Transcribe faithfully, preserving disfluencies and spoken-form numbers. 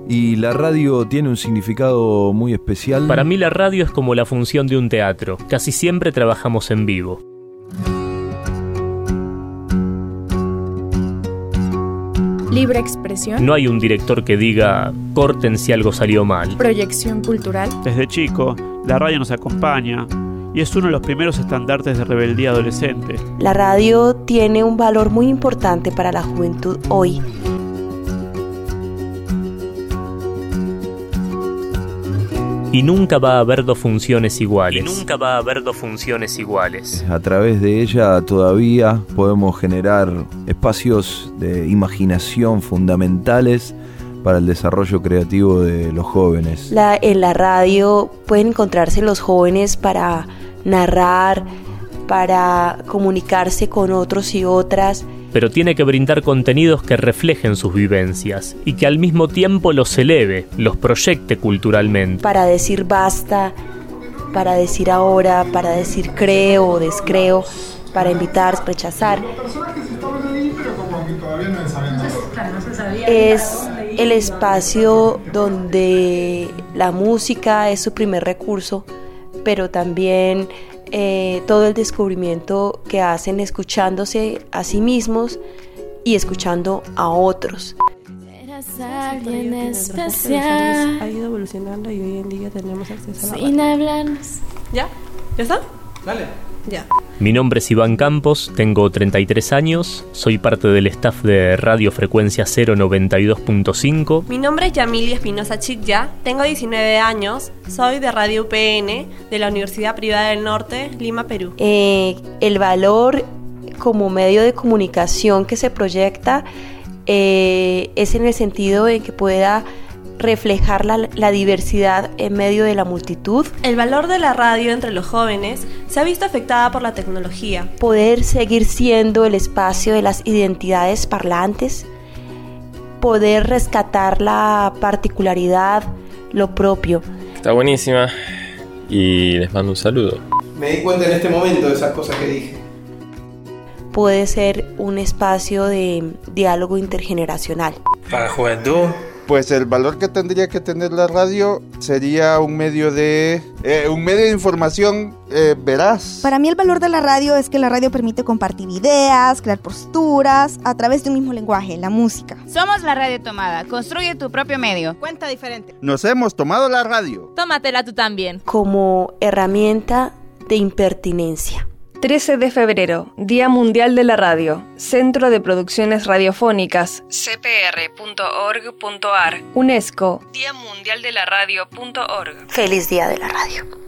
¿Y la radio tiene un significado muy especial? Para mí la radio es como la función de un teatro. Casi siempre trabajamos en vivo. Libre expresión. No hay un director que diga, corten si algo salió mal. Proyección cultural. Desde chico, la radio nos acompaña y es uno de los primeros estandartes de rebeldía adolescente. La radio tiene un valor muy importante para la juventud hoy. Y nunca va a haber dos funciones iguales. Y nunca va a haber dos funciones iguales. A través de ella todavía podemos generar espacios de imaginación fundamentales para el desarrollo creativo de los jóvenes. La, en la radio pueden encontrarse los jóvenes para narrar, para comunicarse con otros y otras. Pero tiene que brindar contenidos que reflejen sus vivencias y que al mismo tiempo los eleve, los proyecte culturalmente. Para decir basta, para decir ahora, para decir creo o descreo, para invitar, rechazar. Es el espacio donde la música es su primer recurso, pero también Eh, todo el descubrimiento que hacen escuchándose a sí mismos y escuchando a otros. Eras alguien especial. Ha ido evolucionando y hoy en día tenemos acceso a la sin hablarnos. ¿Ya? ¿Ya está? Dale. Ya. Mi nombre es Iván Campos, tengo treinta y tres años, soy parte del staff de Radio Frecuencia cero noventa y dos punto cinco. Mi nombre es Yamili Espinosa Chicya, tengo diecinueve años, soy de Radio U P N, de la Universidad Privada del Norte, Lima, Perú. Eh, el valor como medio de comunicación que se proyecta eh, es en el sentido en que pueda reflejar la, la diversidad en medio de la multitud. El valor de la radio entre los jóvenes se ha visto afectada por la tecnología. Poder seguir siendo el espacio de las identidades parlantes, poder rescatar la particularidad, lo propio. Está buenísima y les mando un saludo. Me di cuenta en este momento de esas cosas que dije. Puede ser un espacio de diálogo intergeneracional. Para la juventud. Pues el valor que tendría que tener la radio sería un medio de eh, un medio de información eh, veraz. Para mí el valor de la radio es que la radio permite compartir ideas, crear posturas a través de un mismo lenguaje, la música. Somos la Radio Tomada. Construye tu propio medio. Cuenta diferente. Nos hemos tomado la radio. Tómatela tú también. Como herramienta de impertinencia. trece de febrero, Día Mundial de la Radio, Centro de Producciones Radiofónicas, c p r punto org punto a r, UNESCO, Día Mundial de la Radio punto org. Feliz Día de la Radio.